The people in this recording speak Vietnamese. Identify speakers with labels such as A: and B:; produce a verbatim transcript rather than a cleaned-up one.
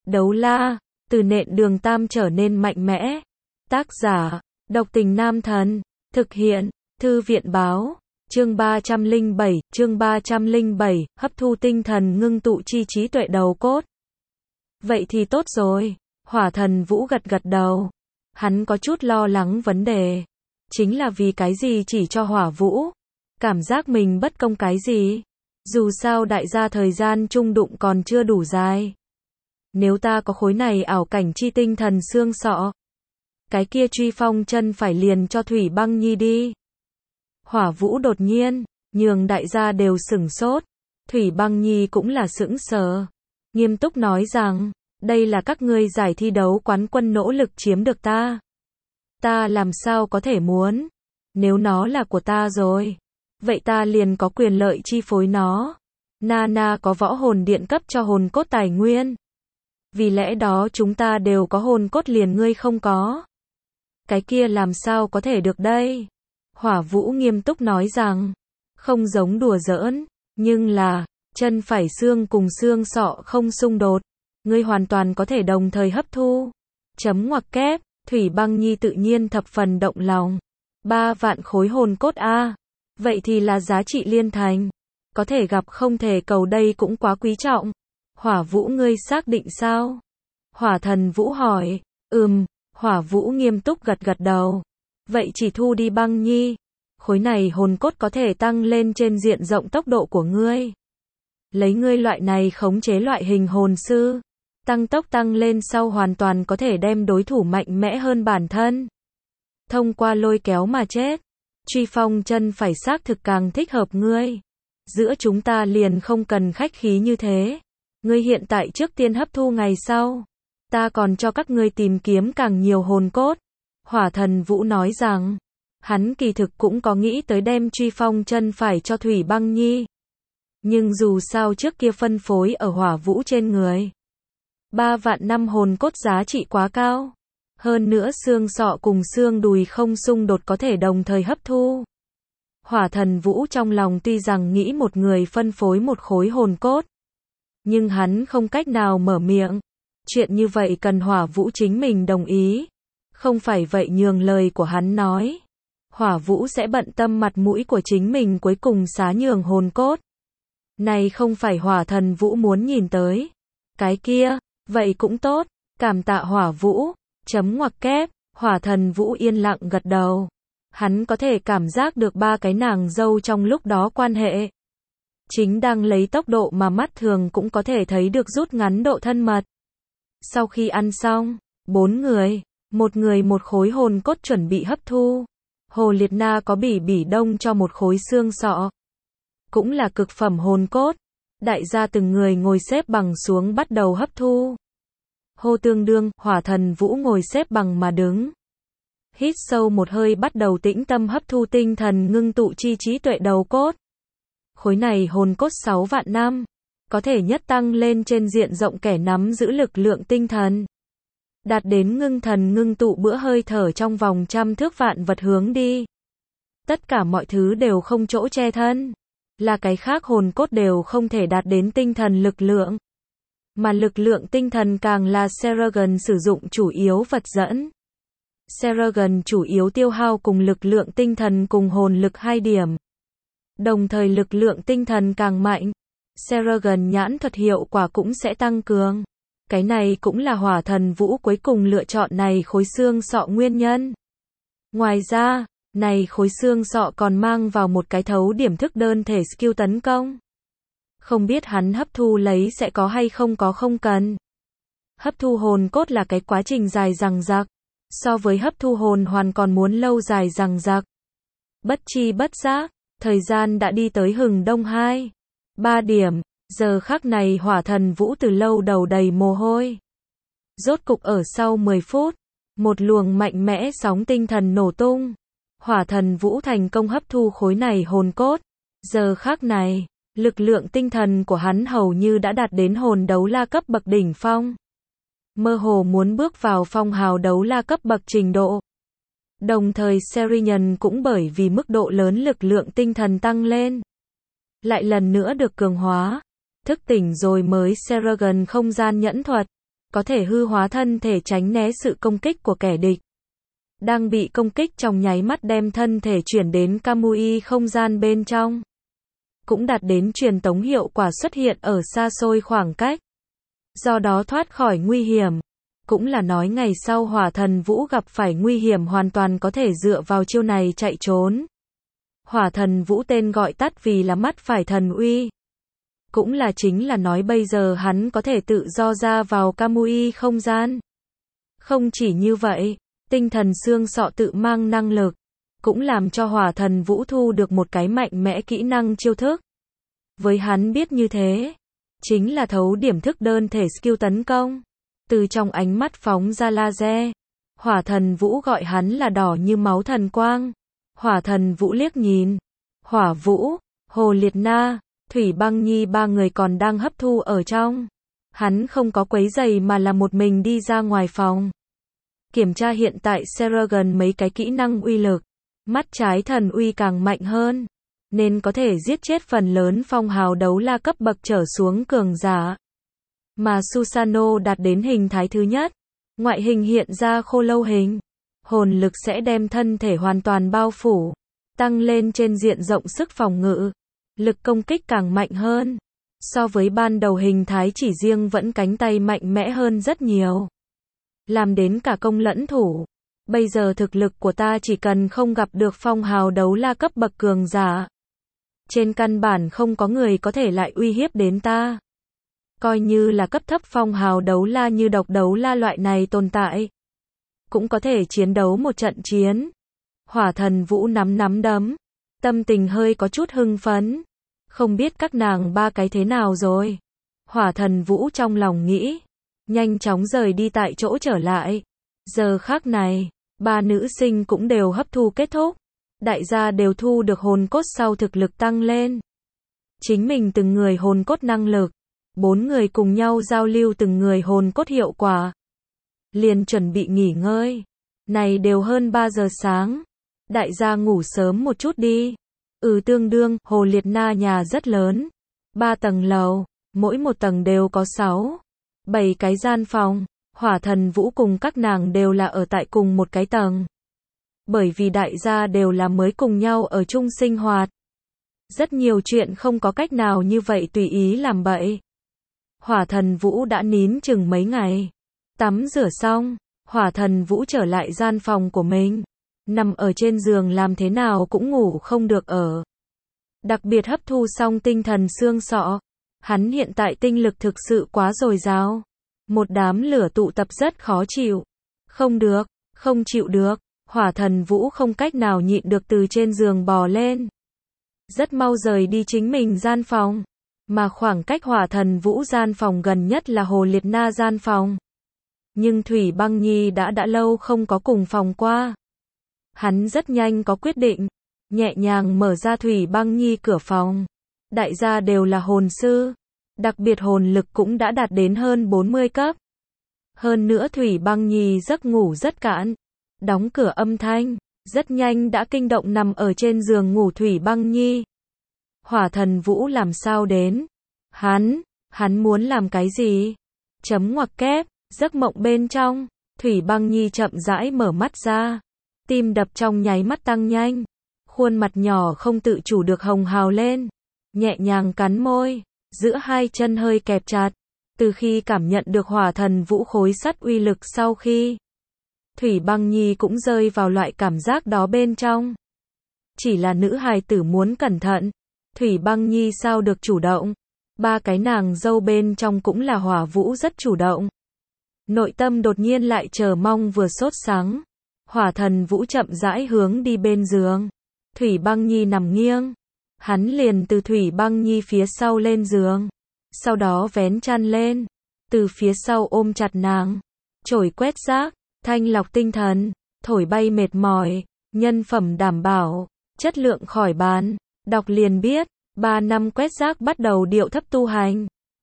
A: Đấu la, từ nện đường tam trở nên mạnh mẽ. Tác giả, Độc Tình Nam Thần. Thực hiện, Thư viện Báo. Chương ba trăm lẻ bảy, chương ba trăm lẻ bảy, hấp thu tinh thần ngưng tụ chi trí tuệ đầu cốt. Vậy thì tốt rồi. Hỏa Thần Vũ gật gật đầu. Hắn có chút lo lắng vấn đề. Chính là vì cái gì chỉ cho Hỏa Vũ? Cảm giác mình bất công cái gì? Dù sao đại gia thời gian chung đụng còn chưa đủ dài. Nếu ta có khối này ảo cảnh chi tinh thần xương sọ, cái kia truy phong chân phải liền cho Thủy Băng Nhi đi. Hỏa Vũ đột nhiên, nhường đại gia đều sửng sốt. Thủy Băng Nhi cũng là sững sờ. Nghiêm túc nói rằng, đây là các ngươi giải thi đấu quán quân nỗ lực chiếm được ta. Ta làm sao có thể muốn? Nếu nó là của ta rồi, vậy ta liền có quyền lợi chi phối nó. Nana có võ hồn điện cấp cho hồn cốt tài nguyên. Vì lẽ đó chúng ta đều có hồn cốt liền ngươi không có. Cái kia làm sao có thể được đây? Hỏa Vũ nghiêm túc nói rằng, không giống đùa giỡn, nhưng là, chân phải xương cùng xương sọ không xung đột. Ngươi hoàn toàn có thể đồng thời hấp thu. Chấm ngoặc kép, Thủy Băng Nhi tự nhiên thập phần động lòng. Ba vạn khối hồn cốt a, vậy thì là giá trị liên thành. Có thể gặp không thể cầu đây cũng quá quý trọng. Hỏa Vũ ngươi xác định sao? Hỏa Thần Vũ hỏi. Ừm, Hỏa Vũ nghiêm túc gật gật đầu. Vậy chỉ thu đi Băng Nhi. Khối này hồn cốt có thể tăng lên trên diện rộng tốc độ của ngươi. Lấy ngươi loại này khống chế loại hình hồn sư. Tăng tốc tăng lên sau hoàn toàn có thể đem đối thủ mạnh mẽ hơn bản thân. Thông qua lôi kéo mà chết. Truy phong chân phải xác thực càng thích hợp ngươi. Giữa chúng ta liền không cần khách khí như thế. Ngươi hiện tại trước tiên hấp thu ngày sau. Ta còn cho các ngươi tìm kiếm càng nhiều hồn cốt. Hỏa Thần Vũ nói rằng, hắn kỳ thực cũng có nghĩ tới đem truy phong chân phải cho Thủy Băng Nhi. Nhưng dù sao trước kia phân phối ở Hỏa Vũ trên người. Ba vạn năm hồn cốt giá trị quá cao. Hơn nữa xương sọ cùng xương đùi không xung đột có thể đồng thời hấp thu. Hỏa Thần Vũ trong lòng tuy rằng nghĩ một người phân phối một khối hồn cốt. Nhưng hắn không cách nào mở miệng. Chuyện như vậy cần Hỏa Vũ chính mình đồng ý. Không phải vậy nhường lời của hắn nói. Hỏa Vũ sẽ bận tâm mặt mũi của chính mình cuối cùng xá nhường hồn cốt. Này không phải Hỏa Thần Vũ muốn nhìn tới. Cái kia, vậy cũng tốt. Cảm tạ Hỏa Vũ. Chấm ngoặc kép. Hỏa Thần Vũ yên lặng gật đầu. Hắn có thể cảm giác được ba cái nàng dâu trong lúc đó quan hệ. Chính đang lấy tốc độ mà mắt thường cũng có thể thấy được rút ngắn độ thân mật. Sau khi ăn xong, bốn người, một người một khối hồn cốt chuẩn bị hấp thu. Hồ Liệt Na có bỉ bỉ đông cho một khối xương sọ. Cũng là cực phẩm hồn cốt. Đại gia từng người ngồi xếp bằng xuống bắt đầu hấp thu. Hô Tương Đương, Hỏa Thần Vũ ngồi xếp bằng mà đứng. Hít sâu một hơi bắt đầu tĩnh tâm hấp thu tinh thần ngưng tụ chi trí tuệ đầu cốt. Khối này hồn cốt sáu vạn năm. Có thể nhất tăng lên trên diện rộng kẻ nắm giữ lực lượng tinh thần. Đạt đến ngưng thần ngưng tụ bữa hơi thở trong vòng trăm thước vạn vật hướng đi. Tất cả mọi thứ đều không chỗ che thân. Là cái khác hồn cốt đều không thể đạt đến tinh thần lực lượng. Mà lực lượng tinh thần càng là Seragon sử dụng chủ yếu vật dẫn. Seragon chủ yếu tiêu hao cùng lực lượng tinh thần cùng hồn lực hai điểm. Đồng thời lực lượng tinh thần càng mạnh, Seragon nhãn thuật hiệu quả cũng sẽ tăng cường. Cái này cũng là Hỏa Thần Vũ cuối cùng lựa chọn này khối xương sọ nguyên nhân. Ngoài ra, này khối xương sọ còn mang vào một cái thấu điểm thức đơn thể skill tấn công. Không biết hắn hấp thu lấy sẽ có hay không có không cần. Hấp thu hồn cốt là cái quá trình dài dằng dặc. So với hấp thu hồn hoàn còn muốn lâu dài dằng dặc. Bất chi bất giác, thời gian đã đi tới hừng đông hai. Ba điểm, giờ khắc này Hỏa Thần Vũ từ lâu đầu đầy mồ hôi. Rốt cục ở sau mười phút, một luồng mạnh mẽ sóng tinh thần nổ tung. Hỏa Thần Vũ thành công hấp thu khối này hồn cốt. Giờ khắc này, lực lượng tinh thần của hắn hầu như đã đạt đến hồn đấu la cấp bậc đỉnh phong. Mơ hồ muốn bước vào phong hào đấu la cấp bậc trình độ. Đồng thời Seragon cũng bởi vì mức độ lớn lực lượng tinh thần tăng lên. Lại lần nữa được cường hóa. Thức tỉnh rồi mới Seragon không gian nhẫn thuật. có thể hư hóa thân thể tránh né sự công kích của kẻ địch. Đang bị công kích trong nháy mắt đem thân thể chuyển đến Kamui không gian bên trong. Cũng đạt đến truyền tống hiệu quả xuất hiện ở xa xôi khoảng cách. Do đó thoát khỏi nguy hiểm. Cũng là nói ngày sau Hỏa Thần Vũ gặp phải nguy hiểm hoàn toàn có thể dựa vào chiêu này chạy trốn. Hỏa Thần Vũ tên gọi tắt vì là mắt phải thần uy. Cũng là chính là nói bây giờ hắn có thể tự do ra vào Kamui không gian. Không chỉ như vậy, tinh thần xương sọ tự mang năng lực, cũng làm cho Hỏa Thần Vũ thu được một cái mạnh mẽ kỹ năng chiêu thức. Với hắn biết như thế, chính là thấu điểm thức đơn thể skill tấn công. Từ trong ánh mắt phóng ra laser. Hỏa Thần Vũ gọi hắn là đỏ như máu thần quang. Hỏa Thần Vũ liếc nhìn. Hỏa Vũ, Hồ Liệt Na, Thủy Băng Nhi ba người còn đang hấp thu ở trong. Hắn không có quấy giày mà là một mình đi ra ngoài phòng. Kiểm tra hiện tại Seragon mấy cái kỹ năng uy lực. Mắt trái thần uy càng mạnh hơn. Nên có thể giết chết phần lớn phong hào đấu la cấp bậc trở xuống cường giả. Mà Susano đạt đến hình thái thứ nhất. Ngoại hình hiện ra khô lâu hình. Hồn lực sẽ đem thân thể hoàn toàn bao phủ. Tăng lên trên diện rộng sức phòng ngự. Lực công kích càng mạnh hơn. So với ban đầu hình thái chỉ riêng vẫn cánh tay mạnh mẽ hơn rất nhiều. Làm đến cả công lẫn thủ. Bây giờ thực lực của ta chỉ cần không gặp được phong hào đấu la cấp bậc cường giả. Trên căn bản không có người có thể lại uy hiếp đến ta. Coi như là cấp thấp phong hào đấu la như độc đấu la loại này tồn tại. Cũng có thể chiến đấu một trận chiến. Hỏa Thần Vũ nắm nắm đấm. Tâm tình hơi có chút hưng phấn. Không biết các nàng ba cái thế nào rồi. Hỏa Thần Vũ trong lòng nghĩ. Nhanh chóng rời đi tại chỗ trở lại. Giờ khác này, ba nữ sinh cũng đều hấp thu kết thúc. Đại gia đều thu được hồn cốt sau thực lực tăng lên. Chính mình từng người hồn cốt năng lực. Bốn người cùng nhau giao lưu từng người hồn cốt hiệu quả. Liền chuẩn bị nghỉ ngơi. Này đều hơn ba giờ sáng. Đại gia ngủ sớm một chút đi. Ừ tương đương, Hồ Liệt Na nhà rất lớn. Ba tầng lầu, mỗi một tầng đều có sáu, bảy cái gian phòng. Hỏa Thần Vũ cùng các nàng đều là ở tại cùng một cái tầng. Bởi vì đại gia đều là mới cùng nhau ở chung sinh hoạt. Rất nhiều chuyện không có cách nào như vậy tùy ý làm bậy. Hỏa Thần Vũ đã nín chừng mấy ngày. Tắm rửa xong, Hỏa Thần Vũ trở lại gian phòng của mình. Nằm ở trên giường làm thế nào cũng ngủ không được ở. Đặc biệt hấp thu xong tinh thần xương sọ. Hắn hiện tại tinh lực thực sự quá dồi dào. Một đám lửa tụ tập rất khó chịu. Không được, không chịu được. Hỏa Thần Vũ không cách nào nhịn được từ trên giường bò lên. Rất mau rời đi chính mình gian phòng. Mà khoảng cách Hỏa Thần Vũ gian phòng gần nhất là Hồ Liệt Na gian phòng. Nhưng Thủy Băng Nhi đã đã lâu không có cùng phòng qua. Hắn rất nhanh có quyết định. Nhẹ nhàng mở ra Thủy Băng Nhi cửa phòng. Đại gia đều là hồn sư. Đặc biệt hồn lực cũng đã đạt đến hơn bốn mươi cấp. Hơn nữa Thủy Băng Nhi giấc ngủ rất cạn. Đóng cửa âm thanh. Rất nhanh đã kinh động nằm ở trên giường ngủ Thủy Băng Nhi. Hỏa Thần Vũ làm sao đến? Hắn, hắn muốn làm cái gì? Chấm ngoặc kép, giấc mộng bên trong. Thủy Băng Nhi chậm rãi mở mắt ra. Tim đập trong nháy mắt tăng nhanh. Khuôn mặt nhỏ không tự chủ được hồng hào lên. Nhẹ nhàng cắn môi. Giữa hai chân hơi kẹp chặt. Từ khi cảm nhận được Hỏa Thần Vũ khối sắt uy lực sau khi. Thủy Băng Nhi cũng rơi vào loại cảm giác đó bên trong. Chỉ là nữ hài tử muốn cẩn thận. Thủy Băng Nhi sao được chủ động. Ba cái nàng dâu bên trong cũng là Hỏa Vũ rất chủ động. Nội tâm đột nhiên lại chờ mong vừa sốt sắng. Hỏa Thần Vũ chậm rãi hướng đi bên giường. Thủy Băng Nhi nằm nghiêng. Hắn liền từ Thủy Băng Nhi phía sau lên giường. Sau đó vén chăn lên. Từ phía sau ôm chặt nàng. Chổi quét rác. Thanh lọc tinh thần. Thổi bay mệt mỏi. Nhân phẩm đảm bảo. Chất lượng khỏi bàn. Đọc liền biết. Ba năm quét rác bắt đầu điệu thấp tu hành.